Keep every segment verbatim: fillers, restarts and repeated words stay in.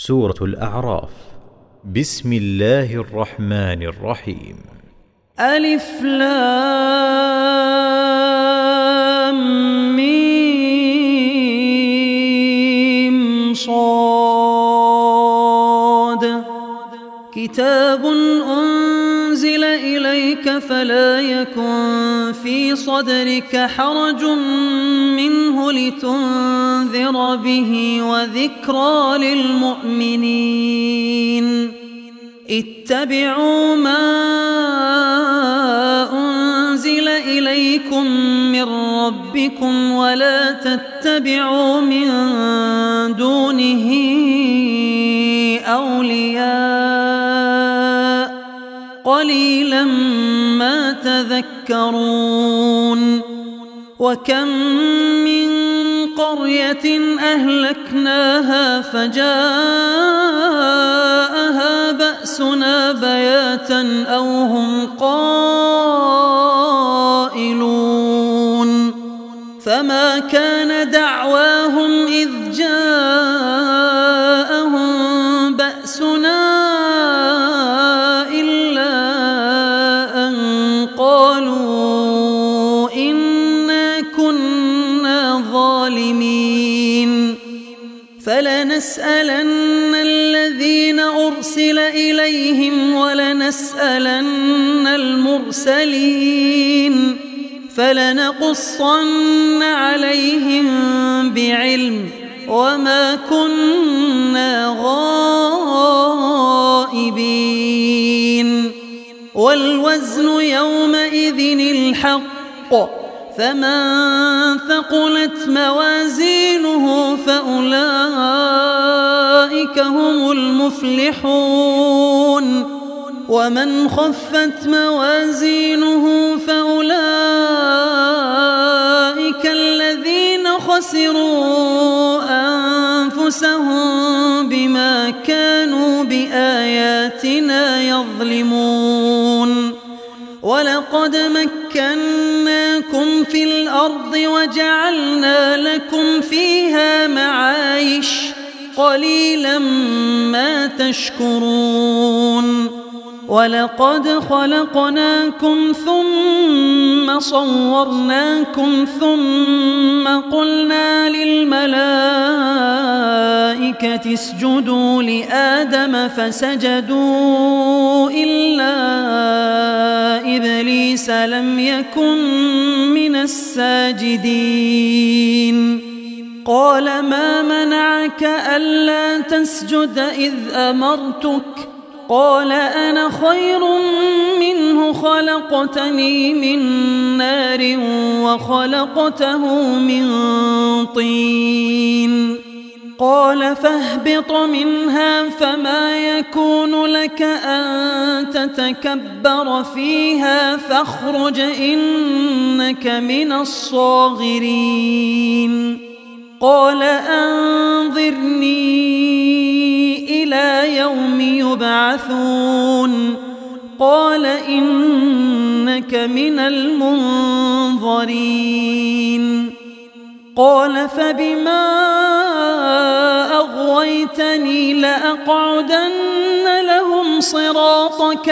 سورة الأعراف. بسم الله الرحمن الرحيم. ألف لام ميم صاد. كتاب أنزل إليك فلا يكن في صدرك حرج منه لتنذر به وذكرى للمؤمنين. اتبعوا ما أنزل إليكم من ربكم ولا تتبعوا من دونه أولياء قليلا ما تذكرون. وكم من قرية أهلكناها فجاءها بأسنا بياتا أو هم قائلون. فما كان دعواهم إذ جاءهم بأسنا إلا أن قالوا إنا كنا ظالمين. فلنسألن الذين أرسل إليهم ولنسألن المرسلين فلنقصن عليهم بعلم وما كنا غائبين. والوزن يومئذ الحق فمن ثقلت موازينه فأولئك هم المفلحون. ومن خفت موازينه فأولئك الذين خسروا أنفسهم بما كانوا بآياتنا يظلمون. ولقد مكناكم في الأرض وجعلنا لكم فيها معايش قليلا ما تشكرون. ولقد خلقناكم ثم صورناكم ثم قلنا للملائكة اسجدوا لآدم فسجدوا إلا إبليس لم يكن من الساجدين. قال ما منعك ألا تسجد إذ أمرتك؟ قال أنا خير منه خلقتني من نار وخلقته من طين. قال فاهبط منها فما يكون لك أن تتكبر فيها فاخرج إنك من الصاغرين. قال أنظرني إلى يوم يبعثون. قال إنك من المنظرين. قال فبما أغويتني لأقعدن لهم صراطك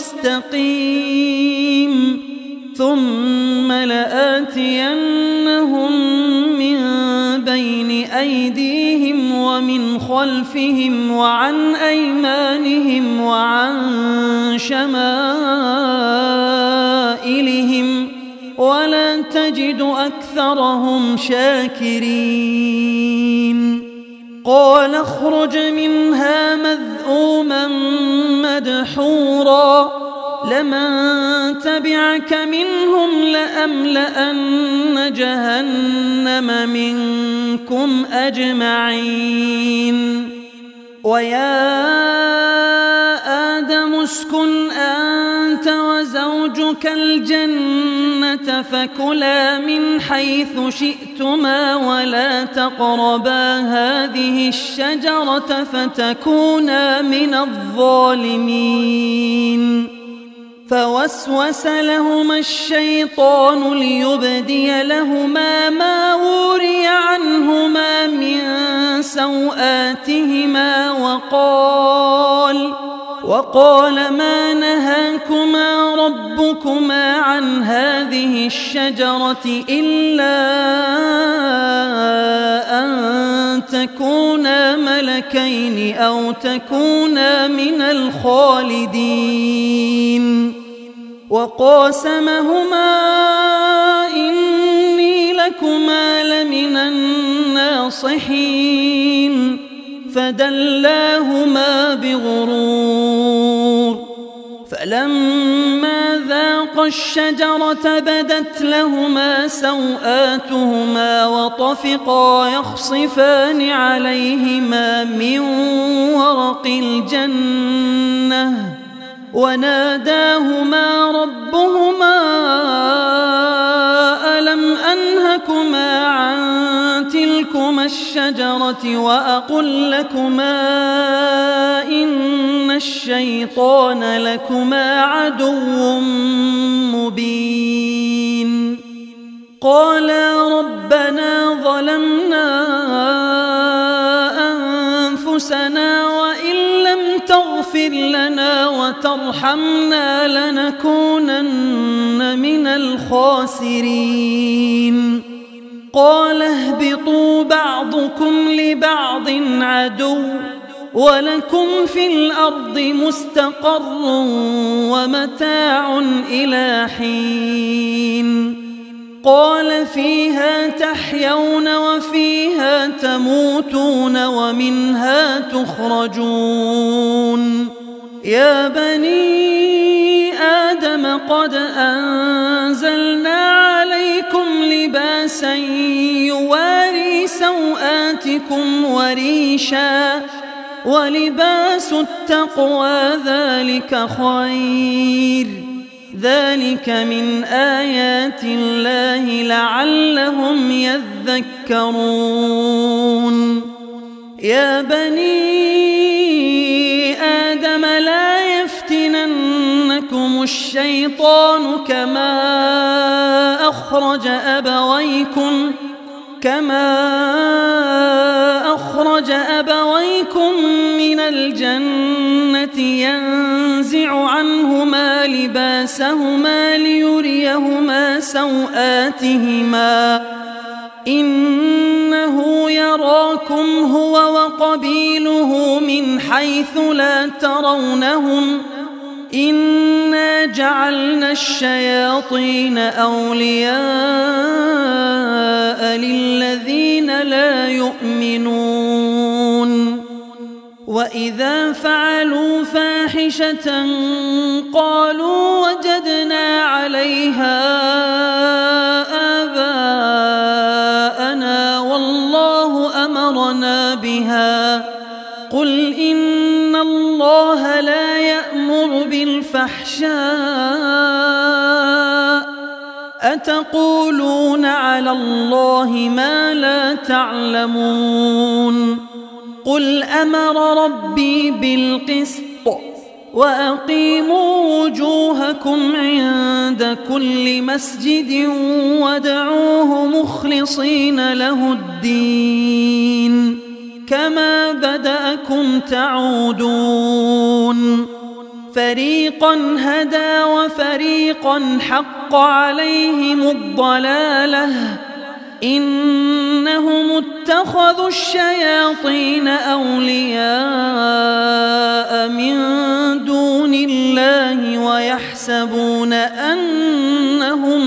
المستقيم ثم لآتينهم من بين أيديهم ومن خلفهم وعن أيمانهم وعن شمائلهم ولا تجد أكثرهم شاكرين. قال اخرج منها مذءوما مدحورا لمن تبعك منهم لأملأن جهنم منكم أجمعين. ويا آدم اسكن أنت وزوجك الجنة فكلا من حيث شئتما ولا تقربا هذه الشجرة فتكونا من الظالمين. فوسوس لهما الشيطان ليبدي لهما ما وري عنهما من سوآتهما وقال وقال ما نهاكما ربكما عن هذه الشجرة إلا أن تكونا ملكين أو تكونا من الخالدين وقاسمهما إني لكما لمن الناصحين فدلاهما بغرور فلما ذاقا الشجرة بدت لهما سوآتهما وطفقا يخصفان عليهما من ورق الجنة وناداهما ربهما ألم أنهكما عن تلكما الشجرة وأقل لكما إن الشيطان لكما عدو مبين قالا ربنا ظلمنا أنفسنا وإن لم تغفر لنا وترحمنا لنكونن من الخاسرين قال اهبطوا بعضكم لبعض عدو ولكم في الأرض مستقر ومتاع إلى حين قال فيها تحيون وفيها تموتون ومنها تخرجون يا بني آدم قد أنزلنا عليكم لباسا يواري سوآتكم وريشا ولباس التقوى ذلك خير ذلك من آيات الله لعلهم يذكرون يا بني آدم لا يفتننكم الشيطان كما أخرج أبويكم كما أخرج أبويكم من الجنة ينزع عنهما لباسهما ليريهما سوآتهما إنه يراكم هو وقبيله من حيث لا ترونهم إنا جعلنا الشياطين أولياء للذين لا يؤمنون وإذا فعلوا فاحشة قالوا وجدنا عليها آباءنا والله أمرنا بها قل إن الله لا يأمر بالفحشاء أتقولون على الله ما لا تعلمون قل أمر ربي بالقسط وأقيموا وجوهكم عند كل مسجد وادعوه مخلصين له الدين كما بدأكم تعودون فريقا هدى وفريقا حق عليهم الضلالة إنهم اتخذوا الشياطين أولياء من دون الله ويحسبون أنهم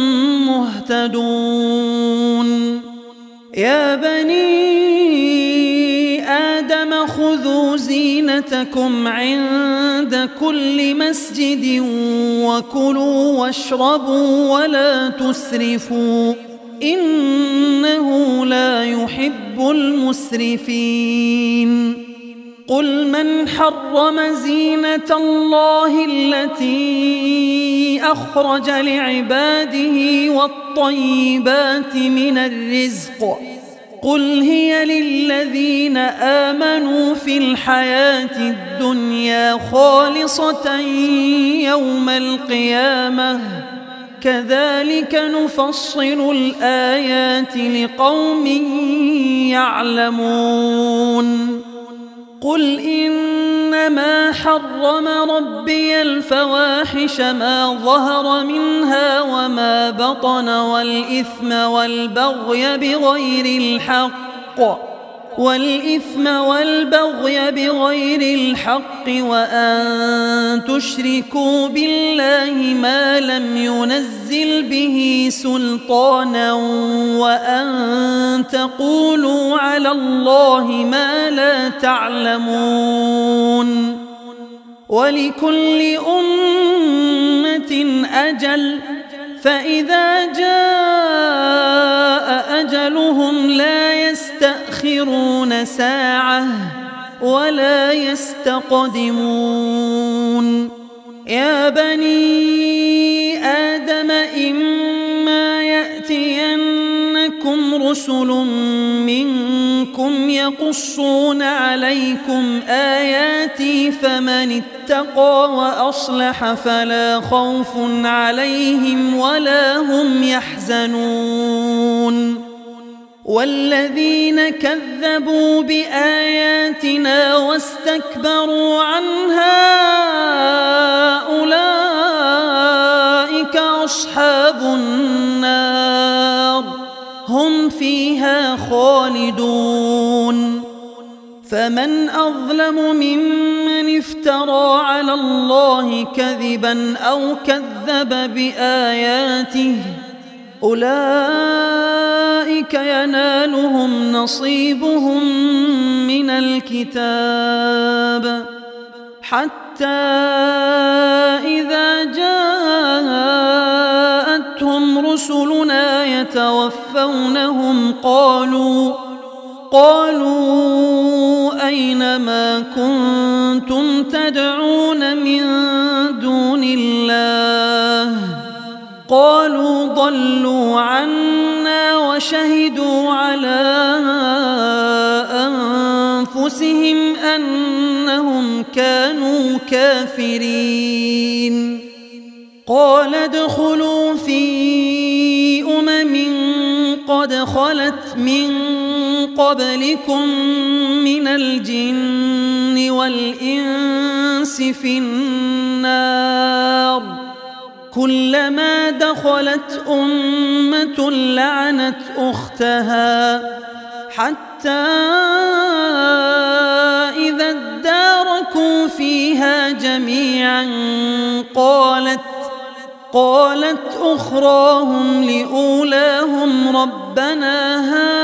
مهتدون يا بني آدم خذوا زينتكم عند كل مسجد وكلوا واشربوا ولا تسرفوا إنه لا يحب المسرفين قل من حرم زينة الله التي أخرج لعباده والطيبات من الرزق قل هي للذين آمنوا في الحياة الدنيا خالصة يوم القيامة كذلك نفصل الآيات لقوم يعلمون قل إنما حرم ربي الفواحش ما ظهر منها وما بطن والإثم والبغي بغير الحق والإثم والبغي بغير الحق وأن تشركوا بالله ما لم ينزل به سلطانا وأن تقولوا على الله ما لا تعلمون ولكل أمة أجل فإذا جاء أجلهم لا يستأخرون ساعة ولا يستقدمون يا بني آدم إما يأتينكم رسل منكم يقصون عليكم آياتي فمن اتقى وأصلح فلا خوف عليهم ولا هم يحزنون والذين كذبوا بآياتنا واستكبروا عنها أولئك أصحاب النار هم فيها خالدون فمن أظلم ممن افترى على الله كذبا أو كذب بآياته أولئك ينالهم نصيبهم من الكتاب حتى إذا جاءتهم رسلنا يتوفونهم قالوا قالوا أين ما كنتم تدعون من دون الله قالوا ضلوا عنا وشهدوا على أنفسهم أنهم كانوا كافرين قال ادخلوا في أمم قد خلت من قبلكم من الجن والإنس في النار كلما دخلت أمة لعنت أختها حتى إذا اداركوا فيها جميعا قالت قالت أخراهم لأولاهم ربنا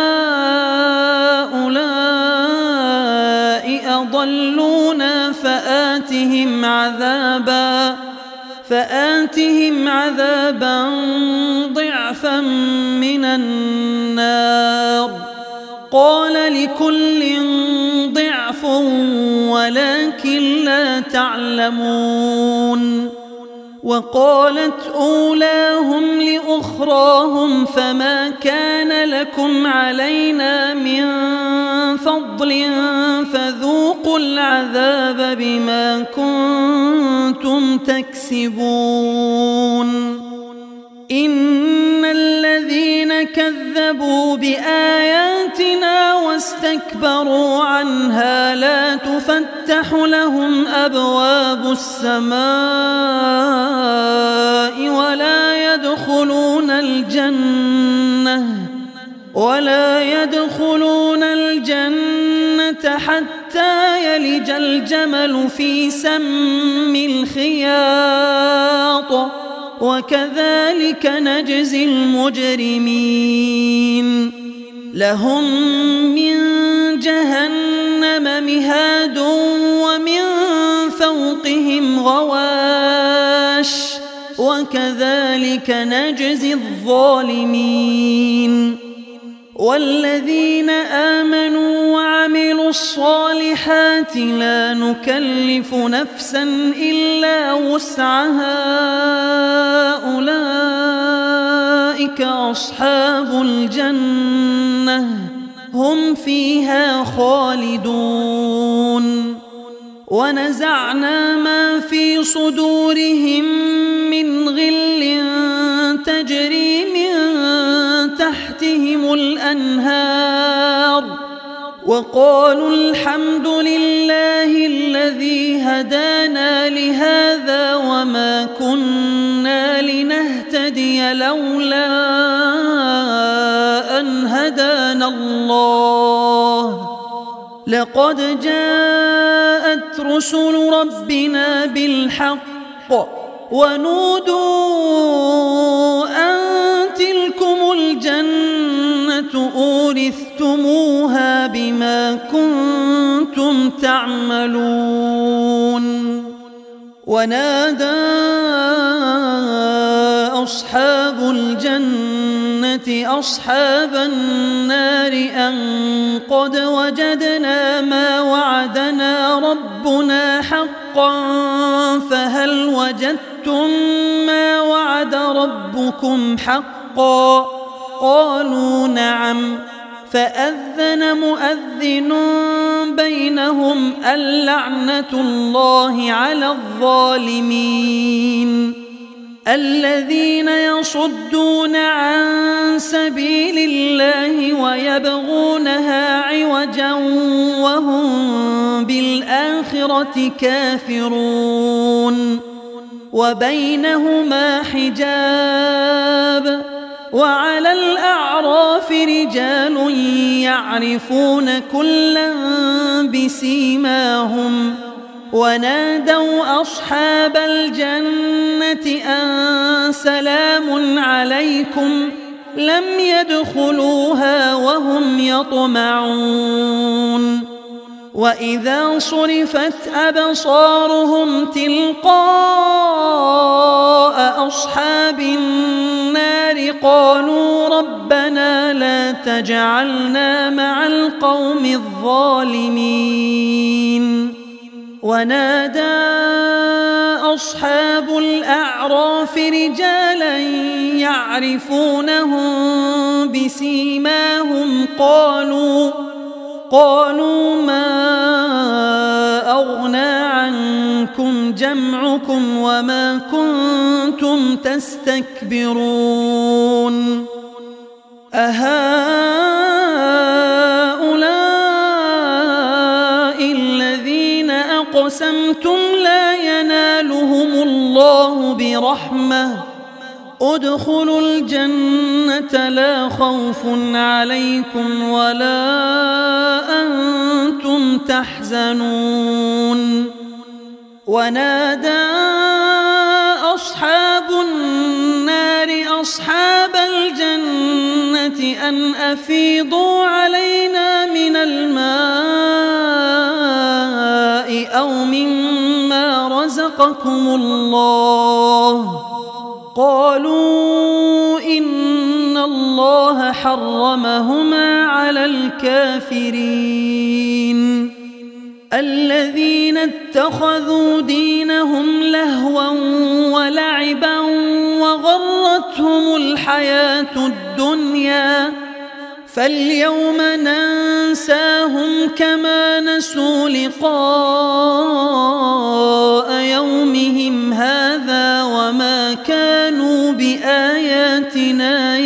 هؤلاء أضلونا فآتهم عذابا فآتهم عذابا ضعفا من النار قال لكل ضعف ولكن لا تعلمون وقالت أولاهم لأخراهم فما كان لكم علينا من فضل فذوقوا العذاب بما كنتم تكسبون إن الذين كذبوا بآياتنا واستكبروا عنها لا تفتح لهم أبواب السماء ولا يدخلون الجنة ولا يدخلون الجنة حتى يلج الجمل في سم الخياط وكذلك نجزي المجرمين لهم من جهنم مهاد ومن فوقهم غواش وكذلك نجزي الظالمين والذين آمنوا وعملوا الصالحات لا نكلف نفسا إلا وسعها أولئك أصحاب الجنة هم فيها خالدون ونزعنا ما في صدورهم من غل تجري من تحتهم الأنهار وقالوا الحمد لله الذي هدانا لهذا وما كنا لنهتدي لولا أن هدانا الله لقد جاءت رسل ربنا بالحق ونودوا أن تلكم الجنة أورثتموها بما كنتم تعملون ونادى أصحاب الجنة أصحاب النار أن قد وجدنا ما وعدنا ربنا حقا فهل وجدتم ما وعد ربكم حقا قالوا نعم فأذن مؤذن بينهم اللعنة الله على الظالمين الذين يصدون عن سبيل الله ويبغونها عوجا وهم بالآخرة كافرون وبينهما حجاب وعلى الأعراف رجال يعرفون كلا بسيماهم ونادوا أصحاب الجنة أن سلام عليكم لم يدخلوها وهم يطمعون وإذا صرفت أبصارهم تلقاء أصحاب النار قالوا ربنا لا تجعلنا مع القوم الظالمين ونادى أصحاب الأعراف رجالا يعرفونهم بسيماهم قالوا قالوا ما أغنى عنكم جمعكم وما كنتم تستكبرون أهؤلاء الذين أقسمتم لا ينالهم الله برحمة ادخلوا الجنة لا خوف عليكم ولا أنتم تحزنون ونادى أصحاب النار أصحاب الجنة أن أفيضوا علينا من الماء أو مما رزقكم الله قالوا إن الله حرمهما على الكافرين الذين اتخذوا دينهم لهوا ولعبا وغرتهم الحياة الدنيا فاليوم ننساهم كما نسوا لقاء يومهم هذا وما كانوا بآياتنا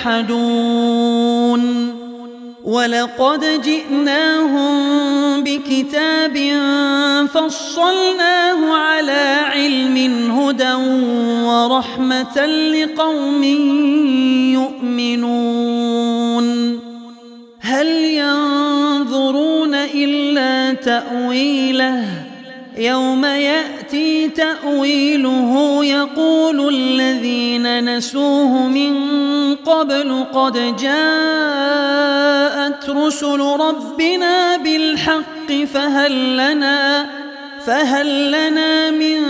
يجحدون ولقد جئناهم بكتاب فصلناه على علم هدى ورحمة لقوم يؤمنون هل ينظرون إلا تأويله يوم يأتي تأويله يقول الذين نسوه من قبل قد جاءت رسل ربنا بالحق فهل لنا فهل لنا من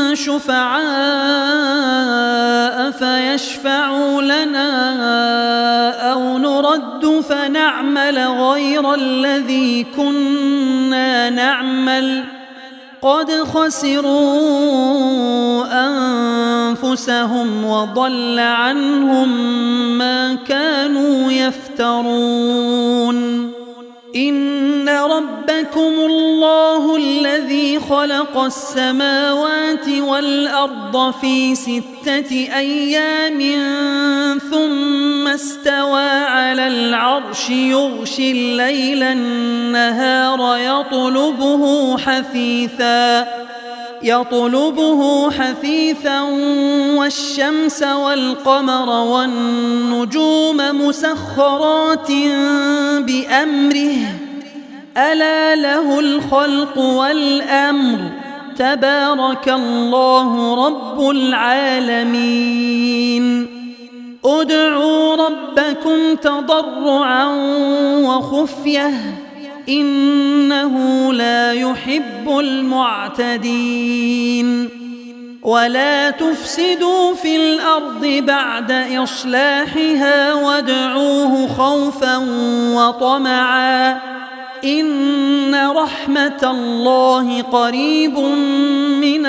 شفعاء فيشفعوا لنا أو نرد فنعمل غير الذي كنا نعمل قد خسروا أن أنفسهم وضل عنهم ما كانوا يفترون إن ربكم الله الذي خلق السماوات والأرض في ستة أيام ثم استوى على العرش يغشي الليل النهار يطلبه حثيثا يطلبه حثيثا والشمس والقمر والنجوم مسخرات بأمره ألا له الخلق والأمر تبارك الله رب العالمين ادعوا ربكم تضرعا وخفية إنه لا يحب المعتدين ولا تفسدوا في الأرض بعد إصلاحها وادعوه خوفا وطمعا إن رحمة الله قريب من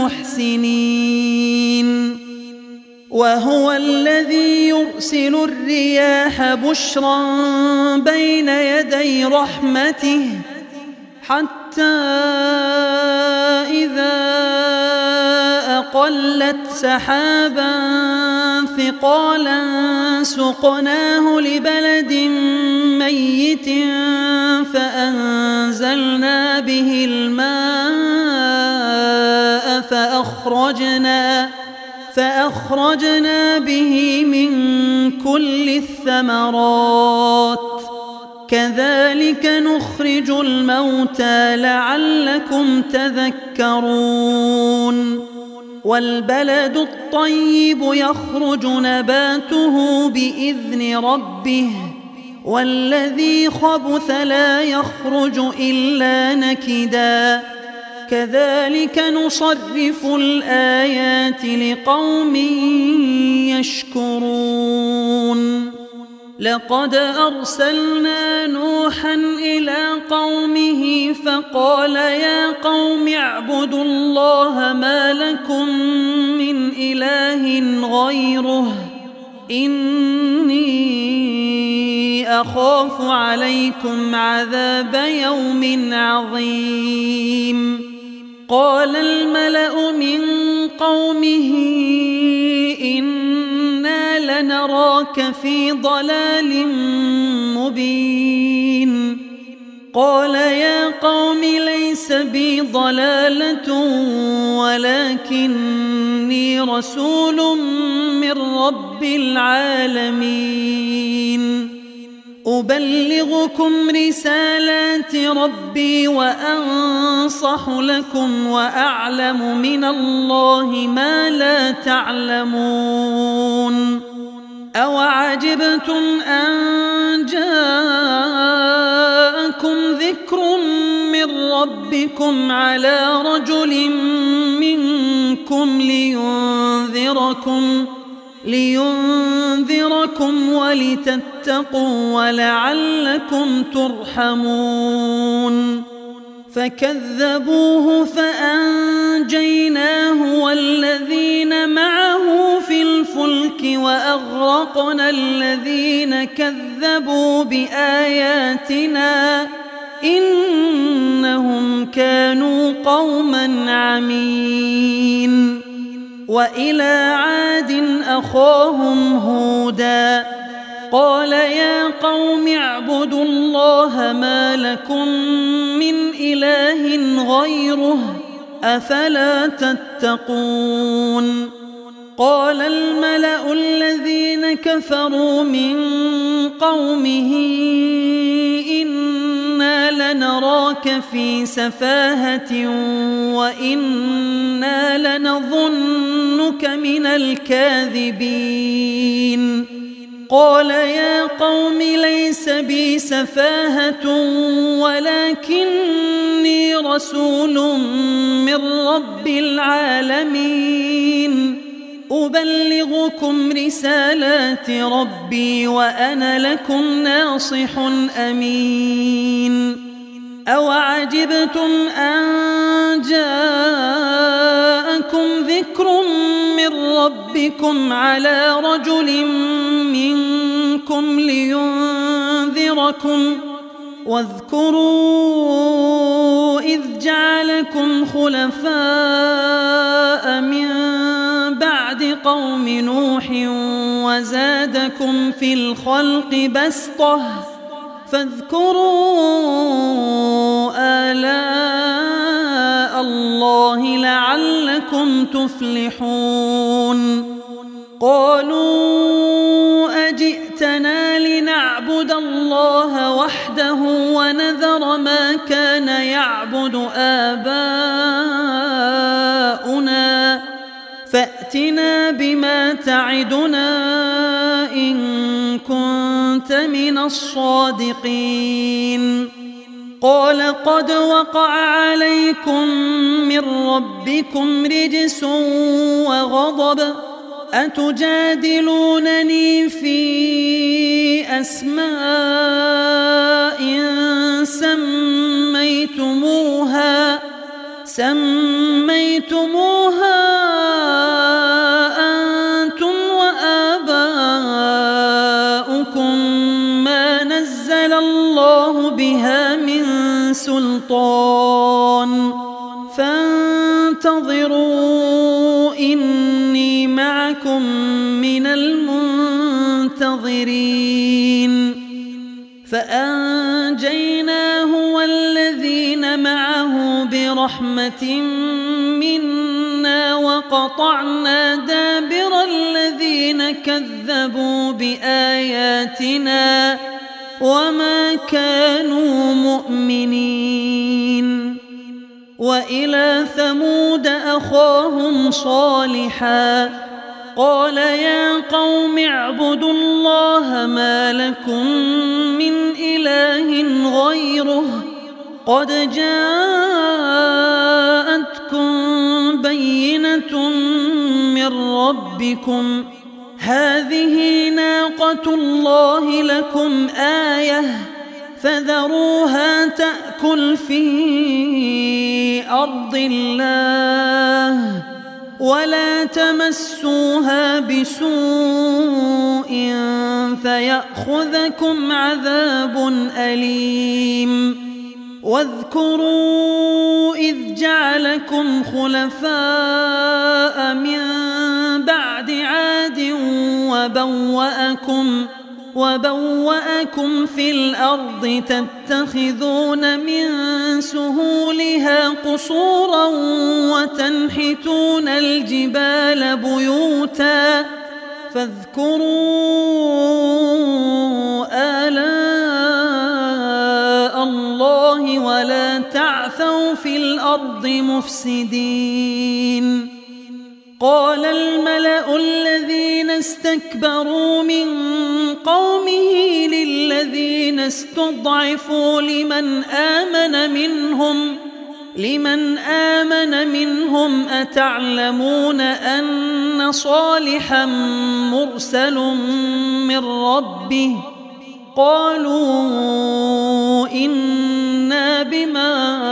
المحسنين وهو الذي يرسل الرياح بشرا بين يدي رحمته حتى إذا أقلت سحابا ثقالا سقناه لبلد ميت فأنزلنا به الماء فأخرجنا فأخرجنا به من كل الثمرات كذلك نخرج الموتى لعلكم تذكرون والبلد الطيب يخرج نباته بإذن ربه والذي خبث لا يخرج إلا نكدا كذلك نصرف الآيات لقوم يشكرون لقد أرسلنا نوحا إلى قومه فقال يا قوم اعبدوا الله ما لكم من إله غيره إني أخاف عليكم عذاب يوم عظيم قال الملأ من قومه إنا لنراك في ضلال مبين قال يا قوم ليس بي ضلالة ولكني رسول من رب العالمين أبلغكم رسالات ربي وأنصح لكم وأعلم من الله ما لا تعلمون أوعجبتم أن جاءكم ذكر من ربكم على رجل منكم لينذركم لينذركم ولتتقوا ولعلكم ترحمون فكذبوه فأنجيناه والذين معه في الفلك وأغرقنا الذين كذبوا بآياتنا إنهم كانوا قوما عمين وإلى عاد أخاهم هودا قال يا قوم اعبدوا الله ما لكم من إله غيره أفلا تتقون قال الملأ الذين كفروا من قومه إنا لنراك في سفاهة وإنا لنظنك من الكاذبين قال يا قوم ليس بي سفاهة ولكني رسول من رب العالمين أبلغكم رسالات ربي وأنا لكم ناصح أمين أوعجبتم أن جاءكم ذكر من بكم على رجل منكم لينذركم واذكروا إذ جعلكم خلفاء من بعد قوم نوح وزادكم في الخلق بسطة فاذكروا آلاء الله لعلكم تفلحون قالوا أجئتنا لنعبد الله وحده ونذر ما كان يعبد آباؤنا فأتنا بما تعدنا إن كنت من الصادقين قال قد وقع عليكم من ربكم رجس وغضب أتجادلونني في أسماء سميتموها سميتموها أنتم وآباؤكم ما نزل الله بها من سلطان فانتظروا إني معكم من المنتظرين فأنجيناه والذين معه برحمة منا وقطعنا دابر الذين كذبوا بآياتنا وما كانوا مؤمنين وإلى ثمود أخاهم صالحا قال يا قوم اعبدوا الله ما لكم من إله غيره قد جاءتكم بينة من ربكم هذه ناقة الله لكم آية فذروها تأكل في أرض الله ولا تمسوها بسوء فيأخذكم عذاب أليم واذكروا إذ جعلكم خلفاء من بعد عاد وبوأكم وبوأكم في الأرض تتخذون من سهولها قصورا وتنحتون الجبال بيوتا فاذكروا آلاء الله ولا تعثوا في الأرض مفسدين قال الملأ الذين استكبروا من قومه للذين استضعفوا لمن آمن منهم لمن آمن منهم أتعلمون أن صالحا مرسل من ربه قالوا إنا بما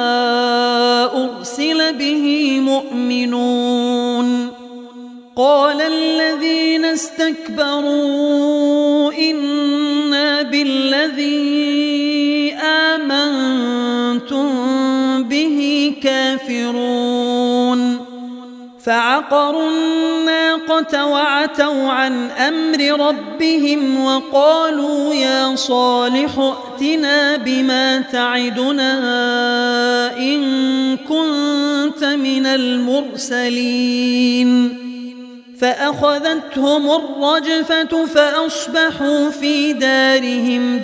أرسل به مؤمنون قال الذين استكبروا إنا بالذي آمنتم به كافرون فعقروا الناقة وعتوا عن أمر ربهم وقالوا يا صالح ائتنا بما تعدنا إن كنت من المرسلين فأخذتهم الرجفة فأصبحوا في دارهم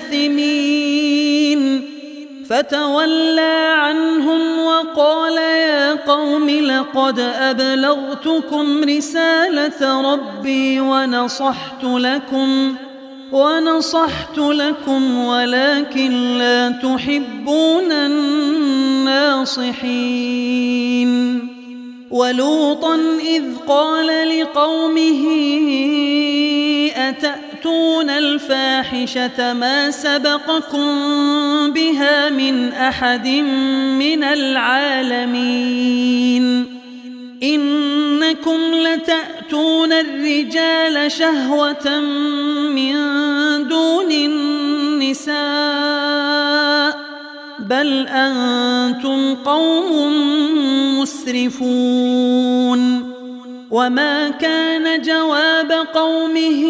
جاثمين فتولى عنهم وقال يا قوم لقد أبلغتكم رسالة ربي ونصحت لكم ونصحت لكم ولكن لا تحبون الناصحين ولوطا إذ قال لقومه أتأتون الفاحشة ما سبقكم بها من أحد من العالمين إنكم لتأتون يأتون الرجال شهوة من دون النساء بل أنتم قوم مسرفون. وما كان جواب قومه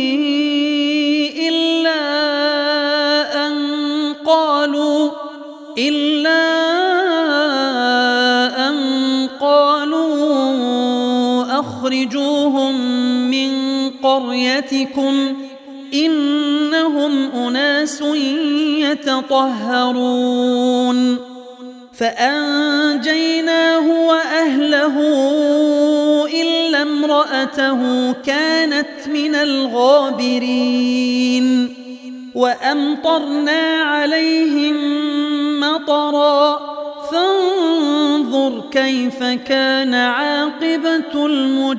إلا أن قالوا إلا أن قالوا أخرجوهم من قريتكم إنهم أناس يتطهرون. فأنجيناه وأهله إلا امرأته كانت من الغابرين. وأمطرنا عليهم مطرا فانظر كيف كان عاقبة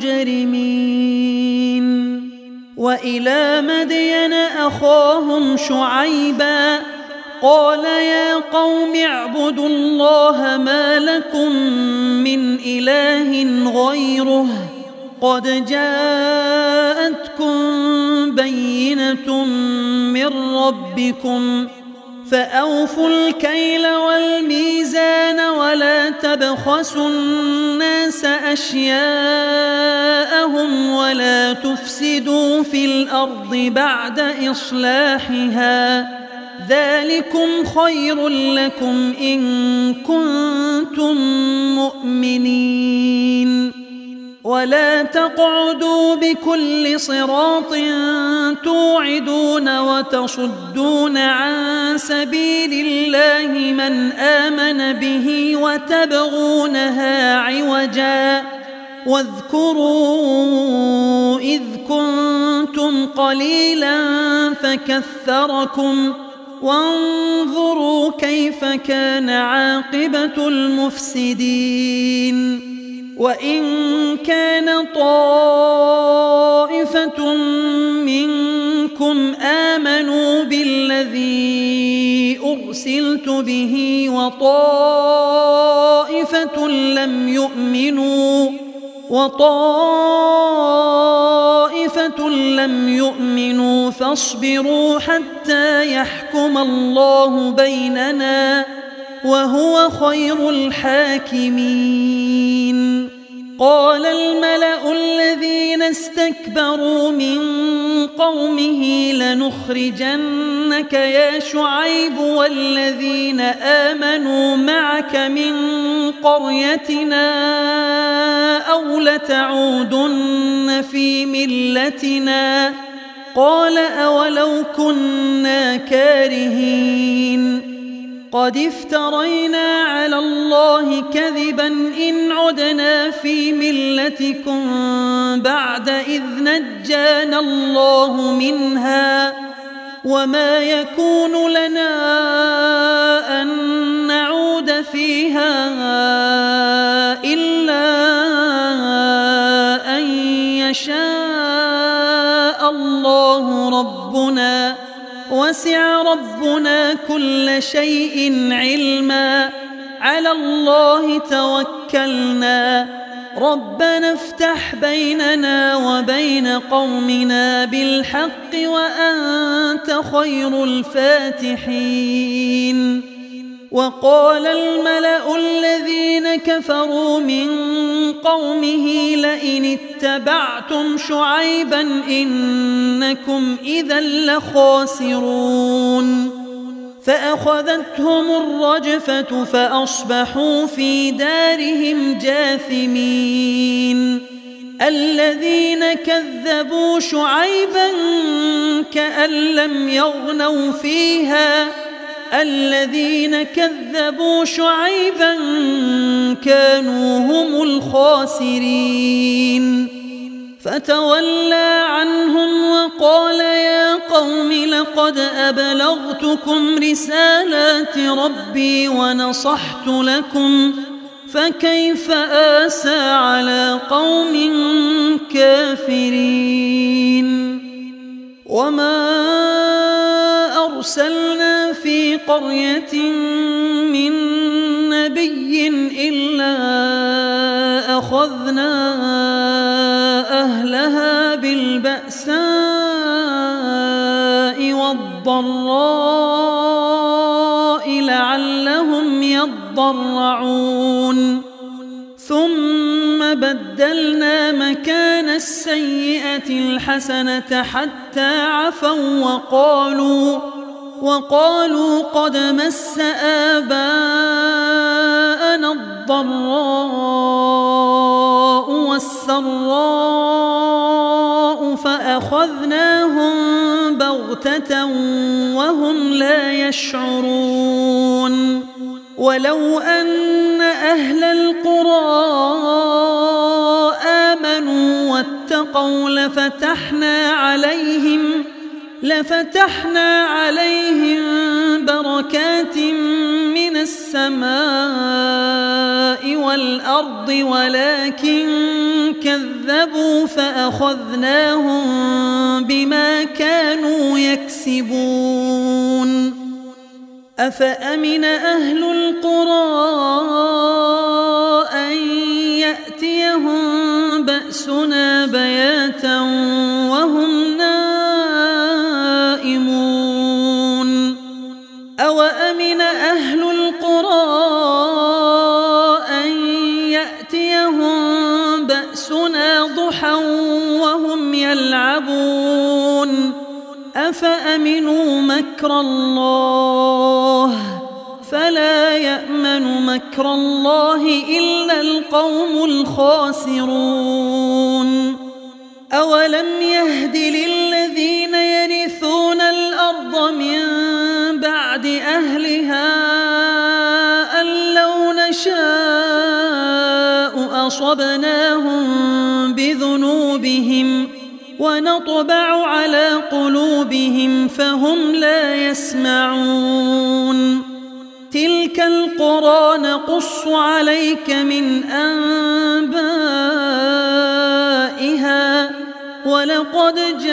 المجرمين. وإلى مدين أخاهم شعيبا قال يا قوم اعبدوا الله ما لكم من إله غيره قد جاءتكم بينة من ربكم فأوفوا الكيل والميزان ولا تبخسوا الناس أشياءهم ولا تفسدوا في الأرض بعد إصلاحها ذلكم خير لكم إن كنتم مؤمنين. ولا تقعدوا بكل صراط توعدون وتصدون عن سبيل الله من آمن به وتبغونها عوجا واذكروا إذ كنتم قليلا فكثركم وانظروا كيف كان عاقبة المفسدين. وإن كان طائفة منكم آمنوا بالذي أرسلت به وطائفة لم يؤمنوا وطائفة لم يؤمنوا فاصبروا حتى يحكم الله بيننا وهو خير الحاكمين. قال الملأ الذين استكبروا من قومه لنخرجنك يا شعيب والذين آمنوا معك من قريتنا أو لتعودن في ملتنا قال أولو كنا كارهين قد افترينا على الله كذبا إن عدنا في ملتكم بعد إذ نجانا الله منها وما يكون لنا أن نعود فيها إلا أن يشاء الله ربنا وسع ربنا كل شيء علما على الله توكلنا ربنا افتح بيننا وبين قومنا بالحق وأنت خير الفاتحين. وقال الملأ الذين كفروا من قومه لئن اتبعتم شعيبا إنكم إذا لخاسرون. فأخذتهم الرجفة فأصبحوا في دارهم جاثمين. الذين كذبوا شعيبا كأن لم يغنوا فيها الذين كذبوا شعيبا كانوا هم الخاسرين. فتولى عنهم وقال يا قوم لقد أبلغتكم رسالات ربي ونصحت لكم فكيف آسى على قوم كافرين. وما أرسلنا في قرية من نبي إلا أخذنا أهلها بالبأساء والضراء لعلهم يضرعون ثم بدلنا مكان السيئة الحسنة حتى عفوا وقالوا وقالوا قد مس آباءنا الضراء والسراء فأخذناهم بغتة وهم لا يشعرون ولو أن أهل القرى آمنوا واتقوا لفتحنا عليهم لفتحنا عليهم بركات من السماء والأرض ولكن كذبوا فأخذناهم بما كانوا يكسبون أفأمن أهل القرى أن يأتيهم بأسنا بياتا وهم نائمون أوأمن أهل القرى أن يأتيهم بأسنا ضحى وهم يلعبون أفأمنوا مكر الله فلا يأمن مكر الله إلا القوم الخاسرون أولم يهد للذين يرثون الأرض من بعد أهلها أن لو نشاء أصبناهم بذنوبهم ونطبع على قلوبهم فهم لا يسمعون تلك القرى نقص عليك من أنبائها ولقد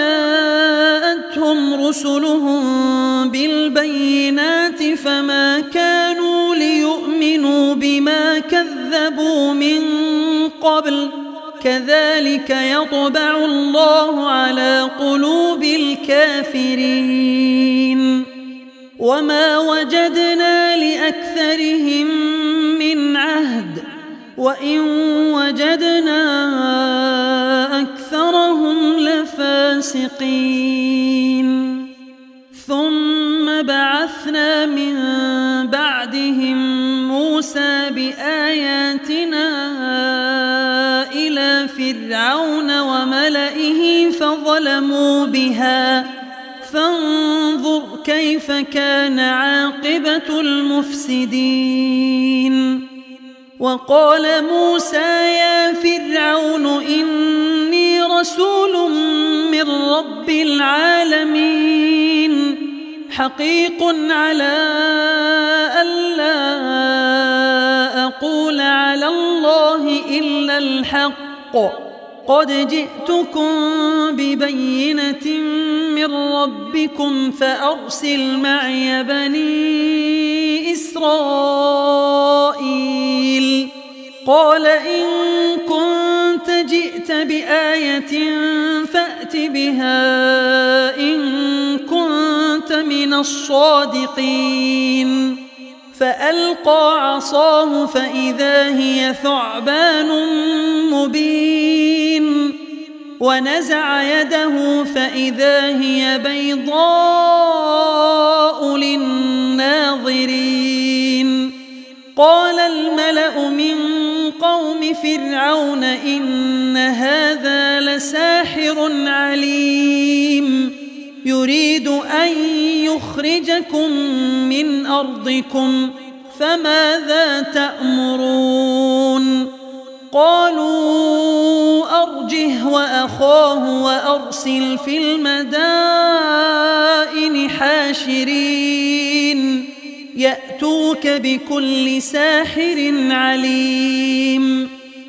جاءتهم رسلهم بالبينات فما كانوا ليؤمنوا بما كذبوا من قبل كذلك يطبع الله على قلوب الكافرين وما وجدنا لأكثرهم من عهد وإن وجدنا أكثرهم لفاسقين ثم بعثنا من بعدهم موسى بآياتنا إلى فرعون وملئه فظلموا بها فانظر كيف كان عاقبة المفسدين وقال موسى يا فرعون إني رسول من رب العالمين حقيق على ألا أقول على الله إلا الحق قد جئتكم ببينة من ربكم فأرسل معي بني إسرائيل قال إن كنت جئت بآية فأت بها إن كنت من الصادقين فألقى عصاه فإذا هي ثعبان مبين ونزع يده فإذا هي بيضاء للناظرين قال الملأ من قوم فرعون إن هذا لساحر عليم يريد أن يخرجكم من أرضكم فماذا تأمرون قالوا أرجه وأخاه وأرسل في المدائن حاشرين يأتوك بكل ساحر عليم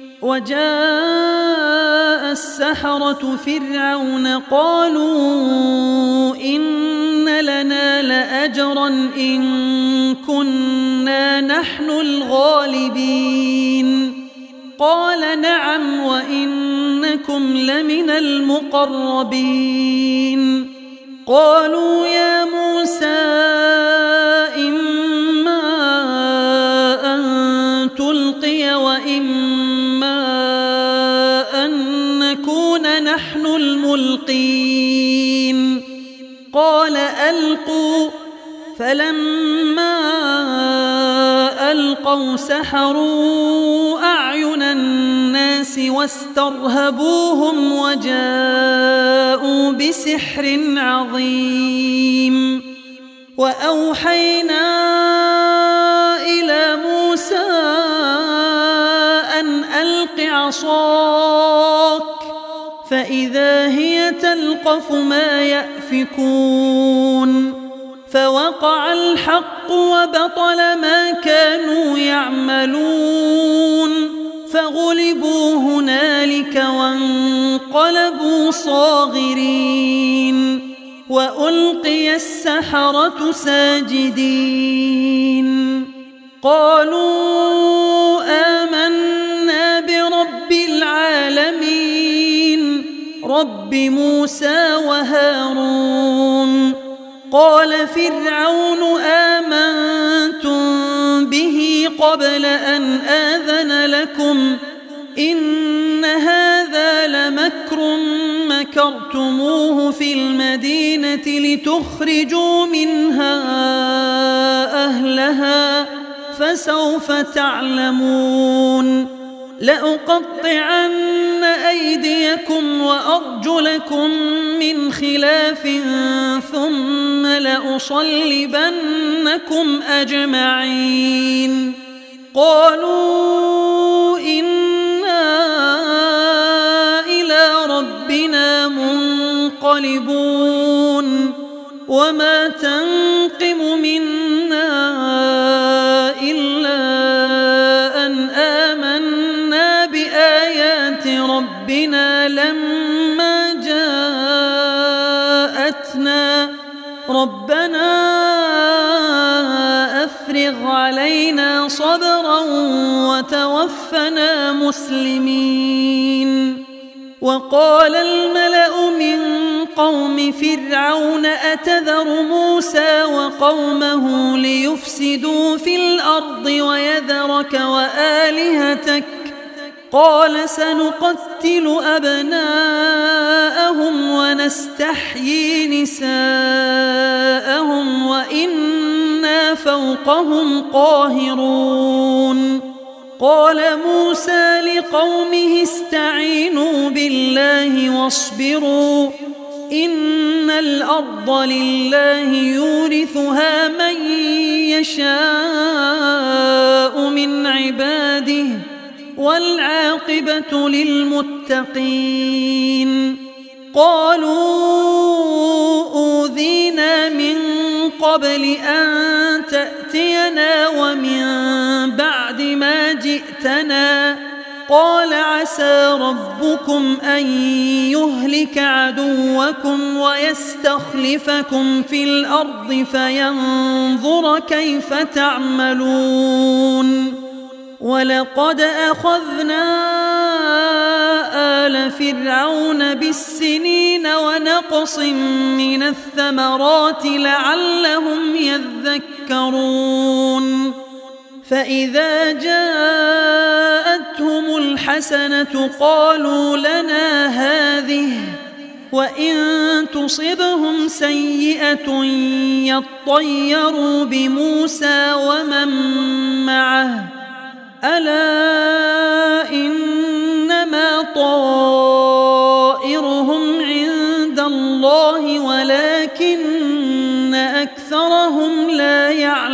وجاء السحرة فرعون قالوا إن لنا لأجرا إن كنا نحن الغالبين قال نعم وإنكم إنكم لمن المقربين قالوا يا موسى إما أن تلقي وإما أن نكون نحن الملقين قال ألقوا فلما ألقوا سحروا أعين الناس واسترهبوهم وجاءوا بسحر عظيم وأوحينا إلى موسى أن ألق عصاك فإذا هي تلقف ما يأفكون فوقع الحق وبطل ما كانوا يعملون فغلبوا هنالك وانقلبوا صاغرين وألقي السحرة ساجدين قالوا آمنا برب العالمين رب موسى وهارون قال فرعون آمنتم به قبل أن آذن لكم إن هذا لمكر مكرتموه في المدينة لتخرجوا منها أهلها فسوف تعلمون لأقطعن أيديكم وأرجلكم من خلاف ثم لأصلبنكم أجمعين قالوا إنا إلى ربنا منقلبون وما تنقم منا إلا أن آمنا بآيات ربنا لما جاءتنا ربنا أفرغ علينا صبرا وتوفنا مسلمين وقال الملأ من قوم فرعون أتذر موسى وقومه ليفسدوا في الأرض ويذرك وآلهتك قال سنقتل أبناءهم ونستحيي نساءهم وإنا فوقهم قاهرون قال موسى لقومه استعينوا بالله واصبروا إن الأرض لله يورثها من يشاء من عباده والعاقبة للمتقين قالوا أوذينا من قبل أن تأتينا ومن بعد ما جئتنا قال عسى ربكم أن يهلك عدوكم ويستخلفكم في الأرض فينظر كيف تعملون ولقد أخذنا آل فرعون بالسنين ونقص من الثمرات لعلهم يذكرون فإذا جاءتهم الحسنة قالوا لنا هذه وإن تصبهم سيئة يطيروا بموسى ومن معه ألا إنما طائرهم عند الله ولكن أكثرهم لا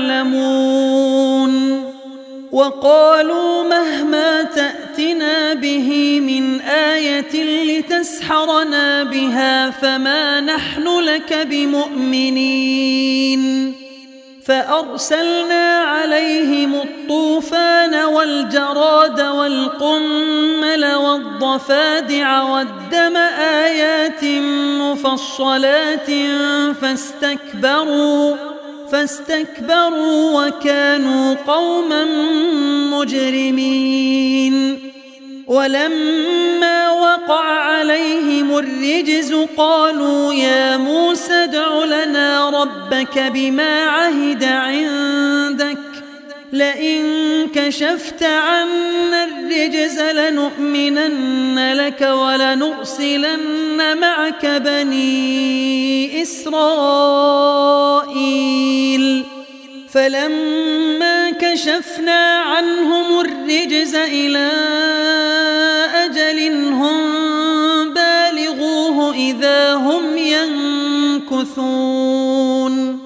يعلمون وقالوا مهما تأتنا به من آية لتسحرنا بها فما نحن لك بمؤمنين فأرسلنا عليهم الطوفان والجراد والقمل والضفادع والدم آيات مفصلات فاستكبروا فاستكبروا وكانوا قوما مجرمين ولما وقع وقع عليهم الرجز قالوا يا موسى ادع لنا ربك بما عهد عندك لئن كشفت عنا الرجز لنؤمنن لك ولنرسلن معك بني إسرائيل فلما كشفنا عنهم الرجز إلى أجل هم بالغوه إذا هم ينكثون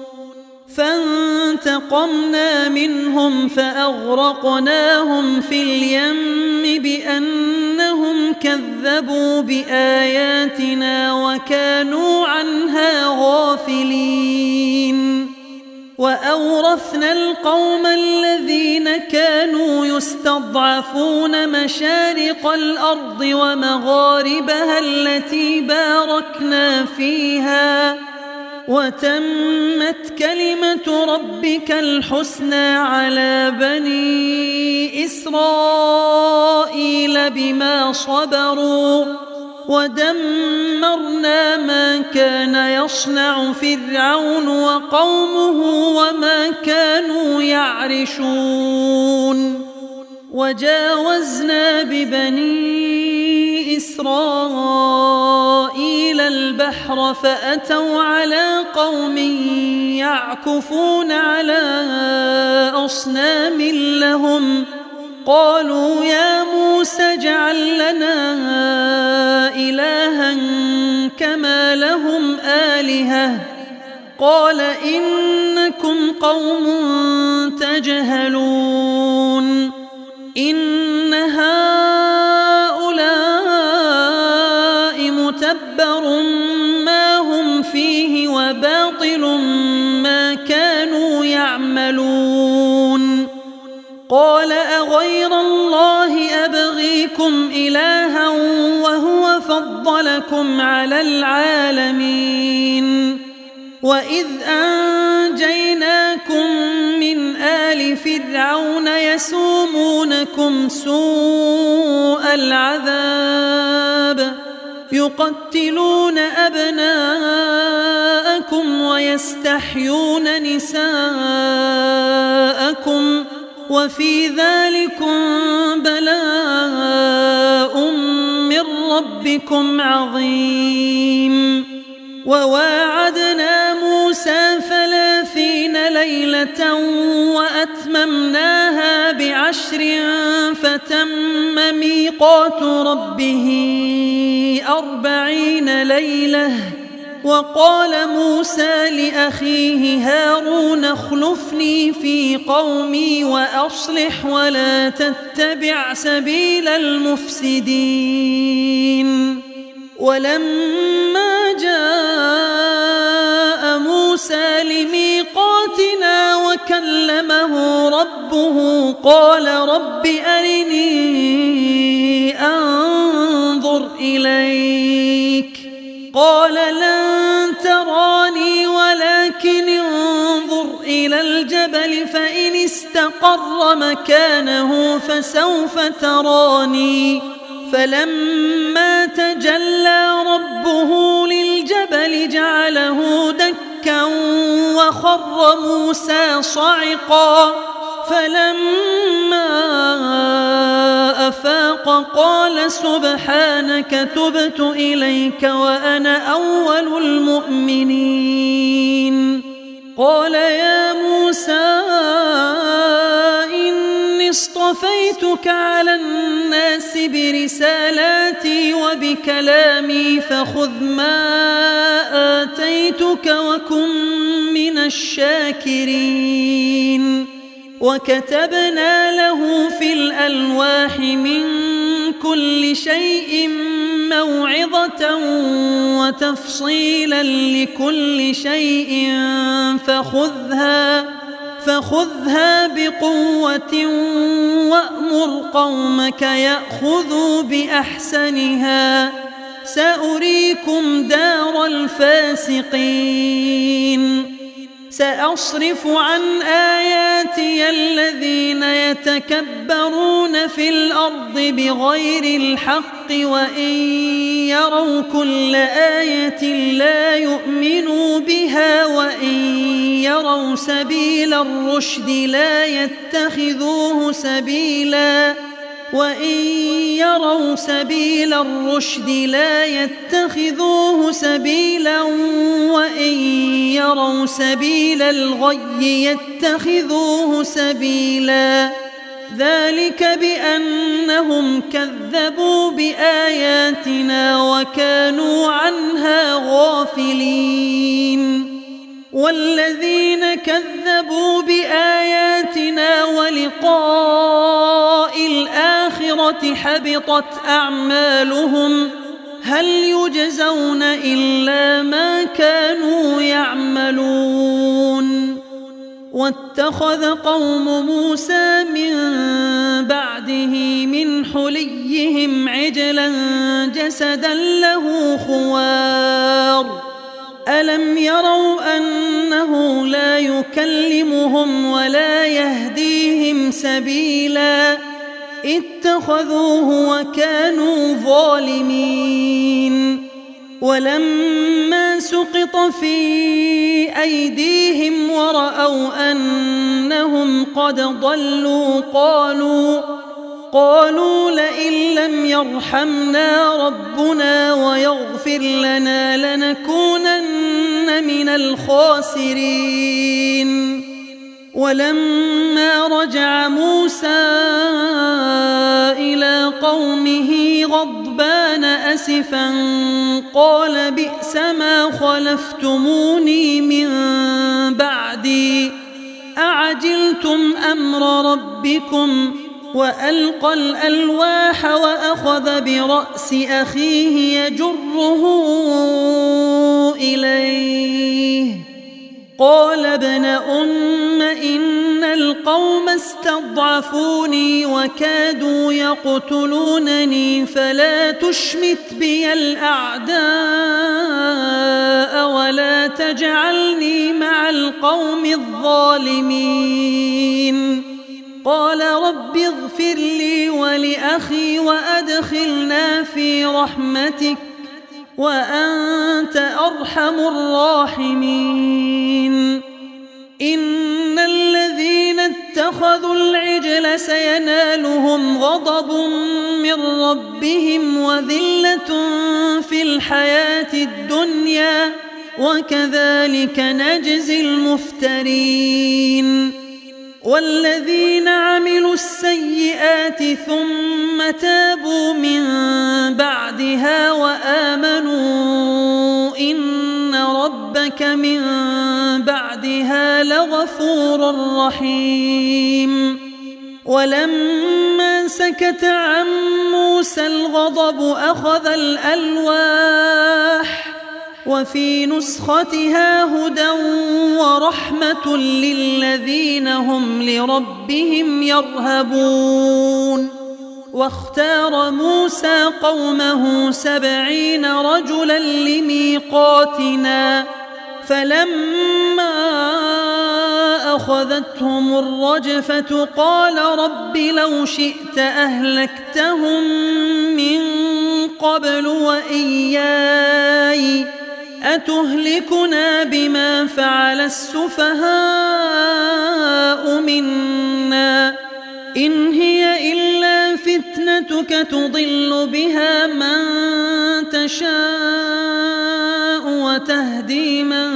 فانتقمنا منهم فأغرقناهم في اليم بأنهم كذبوا بآياتنا وكانوا عنها غافلين وأورثنا القوم الذين كانوا يستضعفون مشارق الأرض ومغاربها التي باركنا فيها وتمت كلمة ربك الحسنى على بني إسرائيل بما صبروا ودمرنا ما كان يصنع فرعون وقومه وما كانوا يعرشون وجاوزنا ببني إسرائيل البحر فأتوا على قوم يعكفون على أصنام لهم قالوا يا موسى اجعل لنا إلها كما لهم آلهة قال إنكم قوم تجهلون إن هؤلاء متبر ما هم فيه وباطل ما كانوا يعملون قال أغير الله أبغيكم إلها وهو فضلكم على العالمين وإذ أنجيناكم من آل فرعون يسومونكم سوء العذاب يقتلون أبناءكم ويستحيون نساءكم وفي ذلكم بلاء من ربكم عظيم وواعدنا موسى ثلاثين ليلة وأتممناها بعشر فتم ميقات ربه أربعين ليلة وقال موسى لأخيه هارون اخلفني في قومي وأصلح ولا تتبع سبيل المفسدين ولما جاء موسى لميقاتنا وكلمه ربه قال رب أرني أنظر إليك قال لن تراني ولكن انظر إلى الجبل فإن استقر مكانه فسوف تراني فلما تجلى ربه للجبل جعله دكا وخر موسى صعقا فلما أفاق قال سبحانك تبت إليك وأنا أول المؤمنين قال يا موسى إني اصطفيتك على الناس برسالاتي وبكلامي فخذ ما آتيتك وكن من الشاكرين وكتبنا له في الألواح من كل شيء موعظة وتفصيلا لكل شيء فخذها فخذها بقوة وأمر قومك يأخذوا بأحسنها سأريكم دار الفاسقين سأصرف عن آياتي الذين يتكبرون في الأرض بغير الحق وإن يروا كل آية لا يؤمنوا بها وإن يروا سبيل الرشد لا يتخذوه سبيلا وإن يروا سبيل الرشد لا يتخذوه سبيلا وإن يروا سبيل الغي يتخذوه سبيلا ذلك بأنهم كذبوا بآياتنا وكانوا عنها غافلين والذين كذبوا بآياتنا ولقاء الآخرة حبطت أعمالهم هل يجزون إلا ما كانوا يعملون واتخذ قوم موسى من بعده من حليهم عجلا جسدا له خوار ألم يروا أنه لا يكلمهم ولا يهديهم سبيلا اتخذوه وكانوا ظالمين ولما سقط في أيديهم ورأوا أنهم قد ضلوا قالوا قالوا لئن لم يرحمنا ربنا ويغفر لنا لنكونن من الخاسرين ولما رجع موسى إلى قومه غضبان أسفا قال بئس ما خلفتموني من بعدي أعجلتم أمر ربكم وألقى الألواح وأخذ برأس أخيه يجره إليه قال ابن أم إن القوم استضعفوني وكادوا يقتلونني فلا تشمت بي الأعداء ولا تجعلني مع القوم الظالمين قال رب اغفر لي ولأخي وأدخلنا في رحمتك وأنت أرحم الراحمين إن الذين اتخذوا العجل سينالهم غضب من ربهم وذلة في الحياة الدنيا وكذلك نجزي المفترين والذين عملوا السيئات ثم تابوا من بعدها وآمنوا إن ربك من بعدها لغفور رحيم ولما سكت عن موسى الغضب أخذ الألواح وفي نسختها هدى ورحمة للذين هم لربهم يرهبون واختار موسى قومه سبعين رجلا لميقاتنا فلما أخذتهم الرجفة قال رب لو شئت أهلكتهم من قبل وإياي أتهلكنا بما فعل السفهاء منا إن هي إلا فتنتك تضل بها من تشاء وتهدي من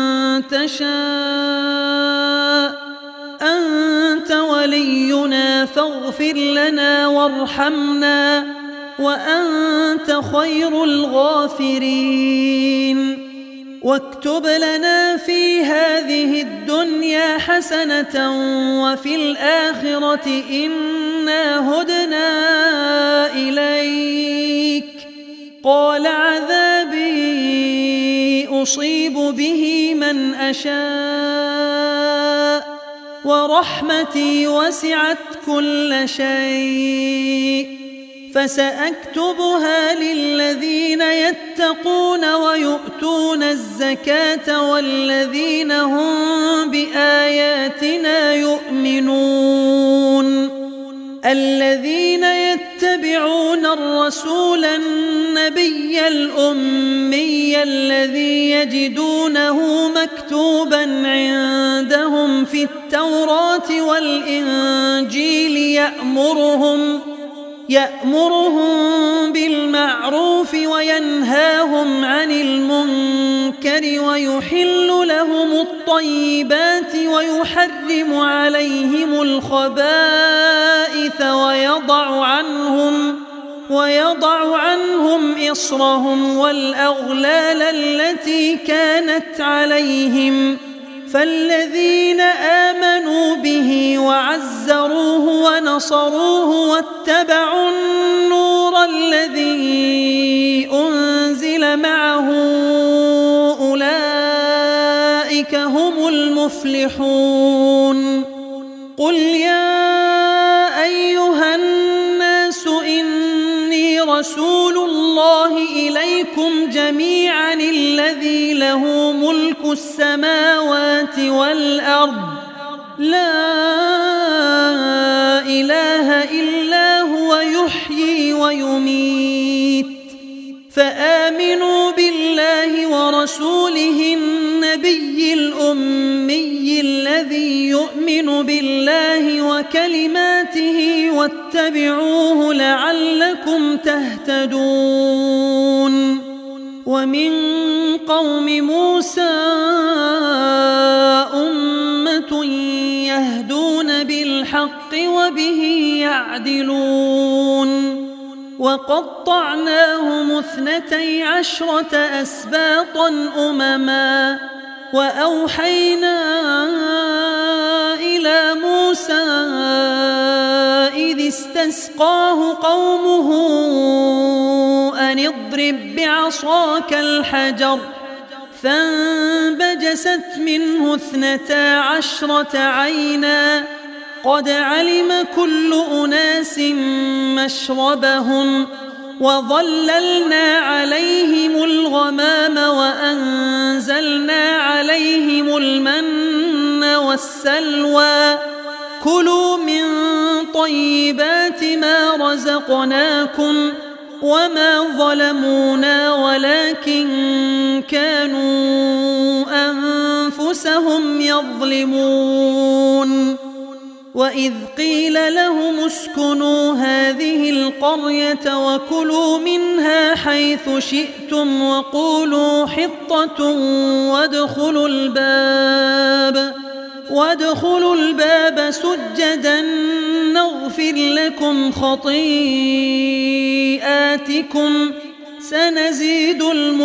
تشاء أنت ولينا فاغفر لنا وارحمنا وأنت خير الغافرين واكتب لنا في هذه الدنيا حسنة وفي الآخرة إنا هدنا إليك قال عذابي أصيب به من أشاء ورحمتي وسعت كل شيء فسأكتبها للذين يتقون ويؤتون الزكاة والذين هم بآياتنا يؤمنون الذين يتبعون الرسول النبي الأمي الذي يجدونه مكتوبا عندهم في التوراة والإنجيل يأمرهم يأمرهم بالمعروف وينهاهم عن المنكر ويحل لهم الطيبات ويحرم عليهم الخبائث ويضع عنهم ويضع عنهم إصرهم والأغلال التي كانت عليهم فالذين آمنوا به وعزروه ونصروه واتبعوا النور الذي أنزل معه أولئك هم المفلحون قل يا أيها الناس إني رسول الله إليكم جميعا الذي له ملك السماوات والأرض لا إله إلا هو يحيي ويميت فآمنوا بالله ورسوله النبي الأمي الذي يؤمن بالله وكلماته واتبعوه لعلكم تهتدون ومن قوم موسى أمة يهدون بالحق وبه يعدلون وقطعناهم اثنتي عشرة أسباطا أمما وأوحينا إلى موسى إذ استسقاه قومه أن اضرب بعصاك الحجر فانبجست منه اثنتا عشرة عينا قد علم كل أناس مشربهم وظللنا عليهم الغمام وأنزلنا عليهم المن والسلوى كلوا من طيبات ما رزقناكم وما ظلمونا ولكن كانوا أنفسهم يظلمون وإذ قيل لهم اسكنوا هذه القرية وكلوا منها حيث شئتم وقولوا حطة وادخلوا الباب وادخلوا الباب سجدا نغفر لكم خطيئاتكم سنزيد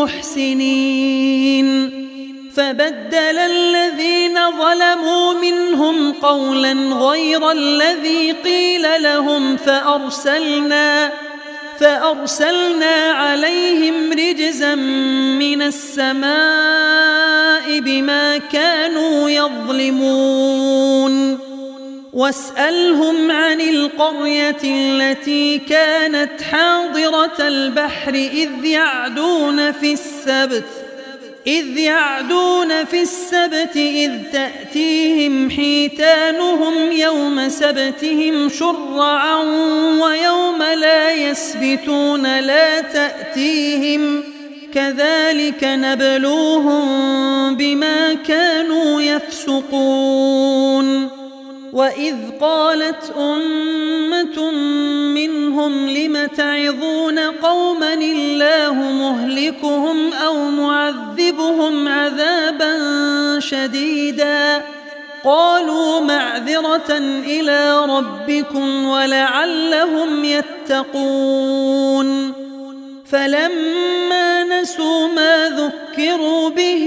المحسنين فبدل الذين ظلموا منهم قولا غير الذي قيل لهم فأرسلنا فأرسلنا عليهم رجزا من السماء بما كانوا يظلمون واسألهم عن القرية التي كانت حاضرة البحر إذ يعدون في السبت إذ يعدون في السبت إذ تأتيهم حيتانهم يوم سبتهم شرعا ويوم لا يسبتون لا تأتيهم كذلك نبلوهم بما كانوا يفسقون وإذ قالت أمة منهم لم تعظون قوما الله مهلكهم أو معذبهم عذابا شديدا قالوا معذرة إلى ربكم ولعلهم يتقون فلما نسوا ما ذكروا به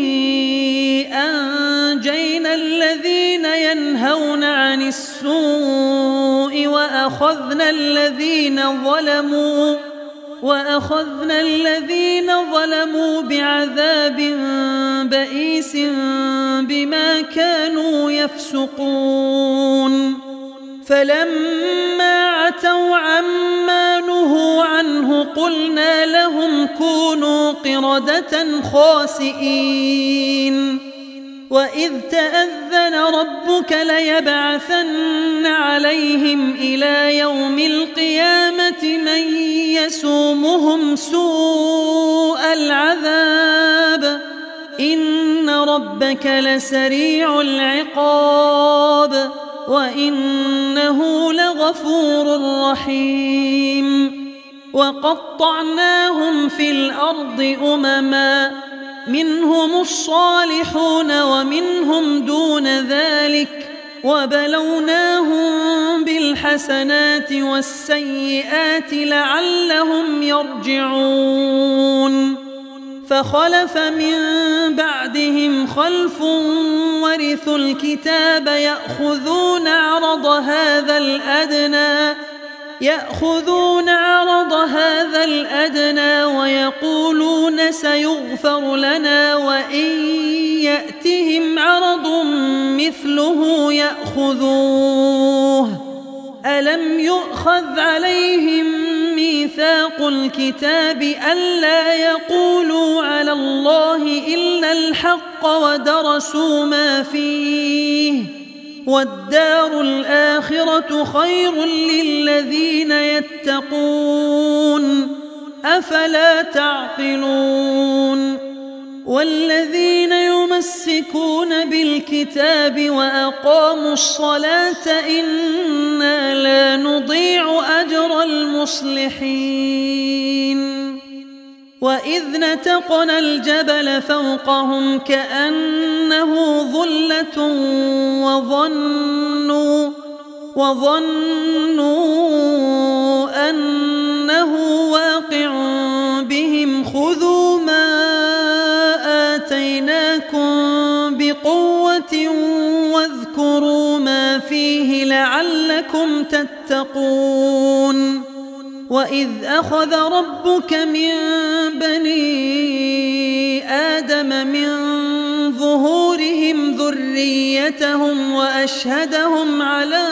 أنجينا الذين ينهون عن السوء وأخذنا الذين ظلموا وأخذنا الذين ظلموا بعذاب بئيس بما كانوا يفسقون فلما عتوا عما نهوا قلنا لهم كونوا قردة خاسئين وإذ تأذن ربك ليبعثن عليهم إلى يوم القيامة من يسومهم سوء العذاب إن ربك لسريع العقاب وإنه لغفور رحيم وقطعناهم في الأرض أمما منهم الصالحون ومنهم دون ذلك وبلوناهم بالحسنات والسيئات لعلهم يرجعون فخلف من بعدهم خلف ورثوا الكتاب يأخذون عرض هذا الأدنى يأخذون عرض هذا الأدنى ويقولون سيغفر لنا وإن يأتهم عرض مثله يأخذوه ألم يؤخذ عليهم ميثاق الكتاب ألا يقولوا على الله إلا الحق ودرسوا ما فيه والدار الآخرة خير للذين يتقون أفلا تعقلون والذين يمسكون بالكتاب وأقاموا الصلاة إنا لا نضيع أجر المصلحين وإذ نتقنا الجبل فوقهم كأنه ظلة وظنوا وظنوا أنه واقع بهم خذوا ما آتيناكم بقوة واذكروا ما فيه لعلكم تتقون وإذ أخذ ربك من بني آدم من ظهورهم ذريتهم وأشهدهم على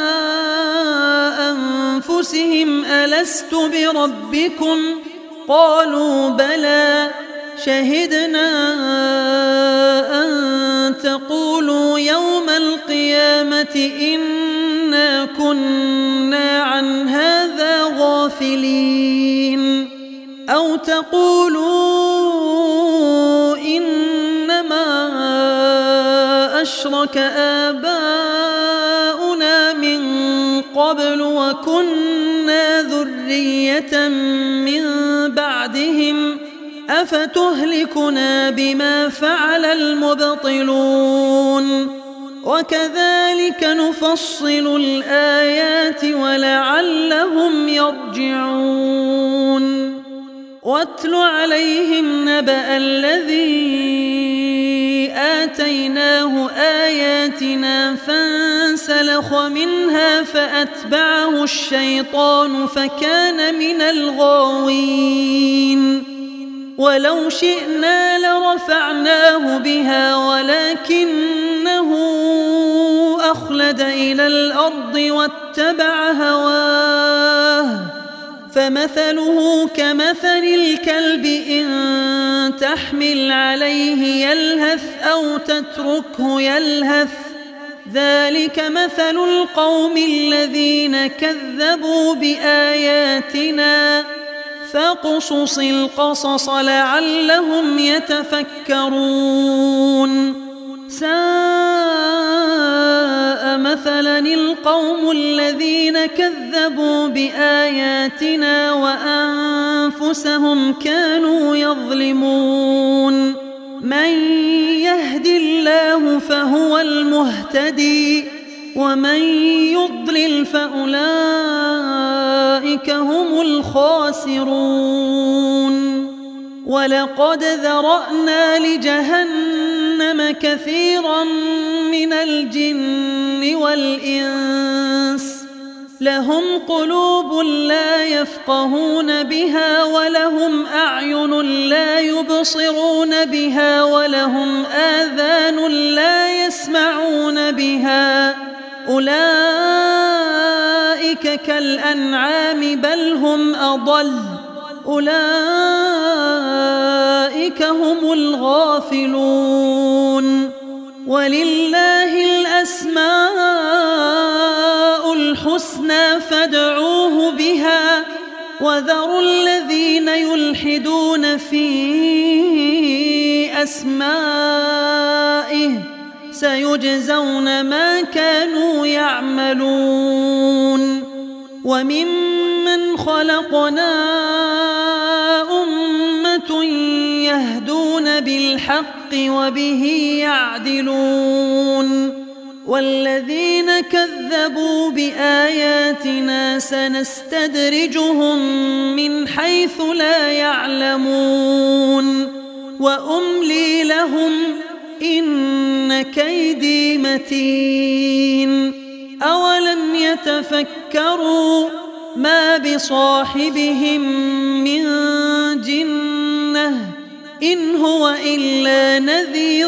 أنفسهم ألست بربكم قالوا بلى شهدنا أن تقولوا يوم القيامة إنا كنا عن هذا غافلين أو تقولوا إنما أشرك آباؤنا من قبل وكنا ذرية من بعدهم أفتهلكنا بما فعل المبطلون وكذلك نفصل الآيات ولعلهم يرجعون واتل عليهم نبأ الذي آتيناه آياتنا فانسلخ منها فأتبعه الشيطان فكان من الغاوين ولو شئنا لرفعناه بها ولكنه أخلد إلى الأرض واتبع هواه فمثله كمثل الكلب إن تحمل عليه يلهث أو تتركه يلهث ذلك مثل القوم الذين كذبوا بآياتنا فاقصص القصص لعلهم يتفكرون ساء مثلا القوم الذين كذبوا بآياتنا وأنفسهم كانوا يظلمون من يهد الله فهو المهتدي ومن يضلل فأولئك هم الخاسرون ولقد ذرأنا لجهنم كثيرا من الجن والإنس لهم قلوب لا يفقهون بها ولهم أعين لا يبصرون بها ولهم آذان لا يسمعون بها أولئك كالأنعام بل هم أضل أولئك هم الغافلون. ولله الأسماء الحسنى فادعوه بها وذروا الذين يلحدون في أسمائه سيجزون ما كانوا يعملون. وممن خلقنا أمة يهدون بالحق وبه يعدلون. والذين كذبوا بآياتنا سنستدرجهم من حيث لا يعلمون وأملي لهم إن كيدي متين. أولم يتفكروا ما بصاحبهم من جنة إن هو إلا نذير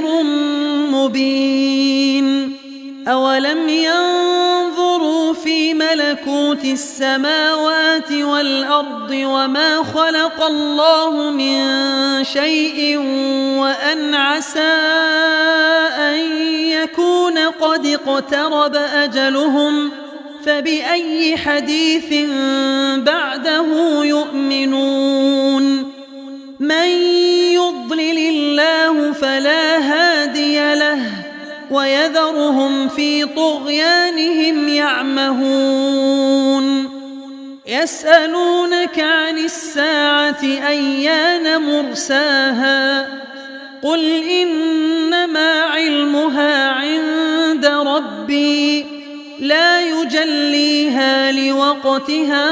مبين. أولم ينظروا في ملكوت السماوات والأرض وما خلق الله من شيء وأن عسى أن يكون قد اقترب أجلهم فبأي حديث بعده يؤمنون. من يضلل الله فلا هادي له ويذرهم في طغيانهم يعمهون. يسألونك عن الساعة أيان مرساها قل إنما علمها عند ربي لا يجليها لوقتها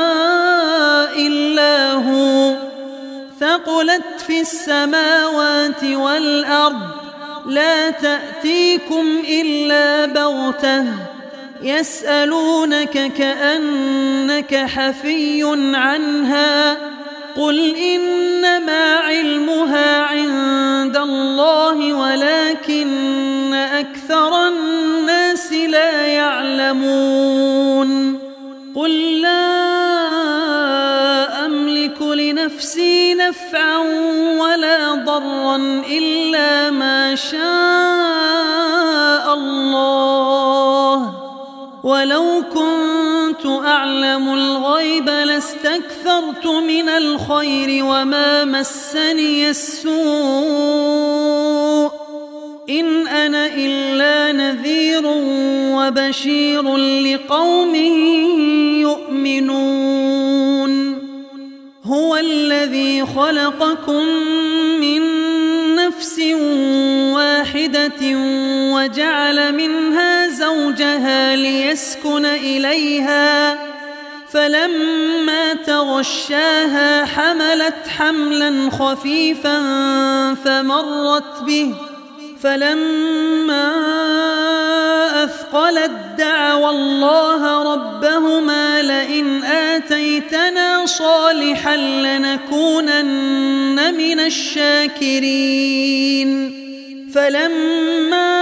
إلا هو ثقلت في السماوات والأرض لا تأتيكم إلا بغتة يسألونك كأنك حفي عنها قل إنما علمها عند الله ولكن أكثر الناس لا يعلمون. قل لا أملك لنفسي نفعا ولا ضرا إلا ما شاء الله ولو كنت أعلم الغيب لاستكثرت من الخير وما مسني السوء إن أنا إلا نذير وبشير لقوم يؤمنون. هو الذي خلقكم من نفس واحدة وجعل منها زوجها ليسكن إليها فلما تغشاها حملت حملا خفيفا فمرت به فلما أثقلت دعوا الله ربهما لئن آتيتنا صالحا لنكونن من الشاكرين فلما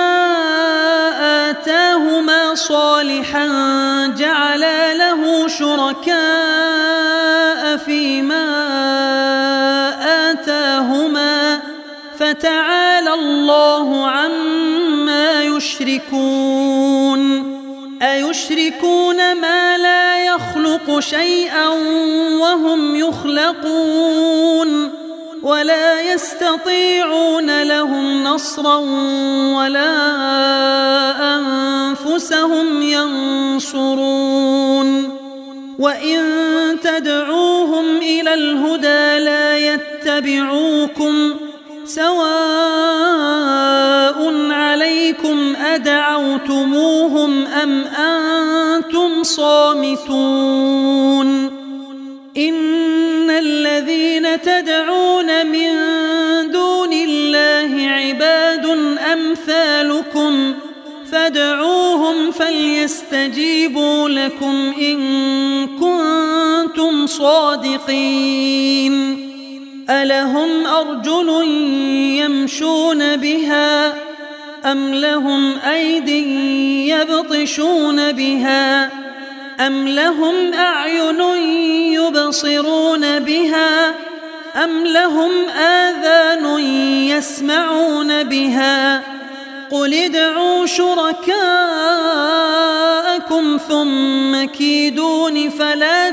آتاهما صالحا جعلا له شركاء فيما آتاهما فتعالى الله عما يشركون. أيشركون ما لا يخلق شيئا وهم يخلقون ولا يستطيعون لهم نصرا ولا أنفسهم ينصرون. وإن تدعوهم إلى الهدى لا يتبعوكم سواء عليكم أدعوتموهم أم أنتم صامتون. إن الذين تدعون من دون الله عباد أمثالكم فادعوهم فليستجيبوا لكم إن كنتم صادقين. ألهم أرجل يمشون بها أم لهم أيد يبطشون بها أم لهم أعين يبصرون يبصرون بها أم لهم آذان يسمعون بها قل ادعوا شركاءكم ثم كيدون فلا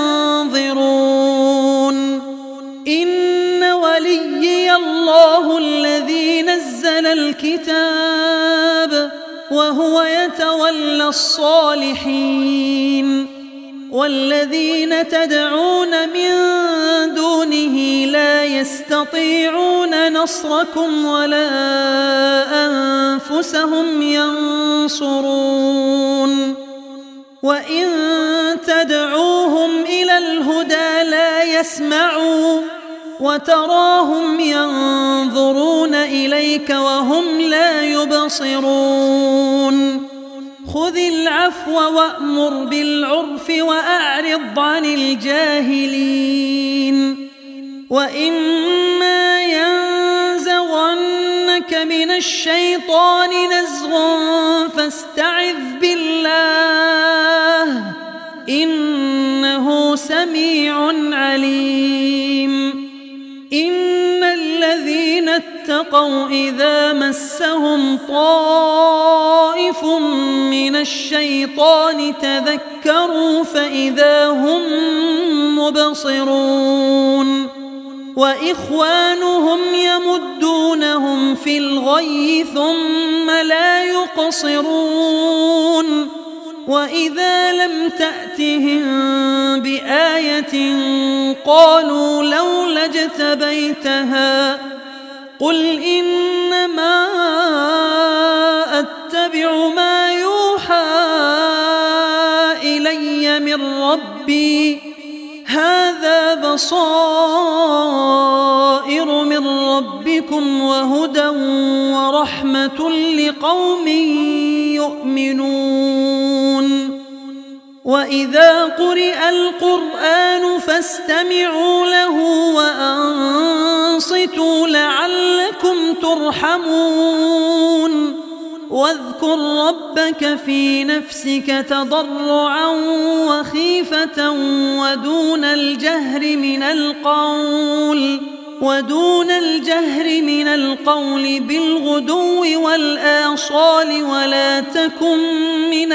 تنظرون إن وليي الله الذي نزل الكتاب وهو يتولى الصالحين والذين تدعون من دونه لا يستطيعون نصركم ولا أنفسهم ينصرون وإن تدعوهم إلى الهدى لا يسمعوا وتراهم ينظرون إليك وهم لا يبصرون خذ العفو وأمر بالعرف وأعرض عن الجاهلين وإما ينزغنك من الشيطان نزغ فاستعذ بالله إنه سميع عليم إن الذين اتقوا إذا مسهم طائف من الشيطان تذكروا فإذا هم مبصرون وإخوانهم يمدونهم في الغي ثم لا يقصرون وإذا لم تأتهم بآية قالوا لولا اجتبيتها قل إنما أتبع ما يوحى إلي من ربي هذا بصائر من ربكم وهدى ورحمة لقوم يؤمنون وإذا قرئ القرآن فاستمعوا له وأنصتوا لعلكم ترحمون واذكر ربك في نفسك تضرعا وخيفة ودون الجهر من القول ودون الجهر من القول بالغدو والآصال ولا تكن من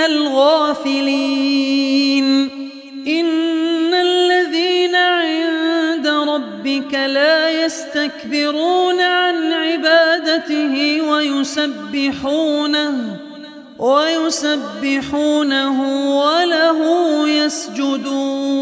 الغافلين إن الذين عند ربك لا يستكبرون عن عبادته ويسبحونه ويسبحونه وله يسجدون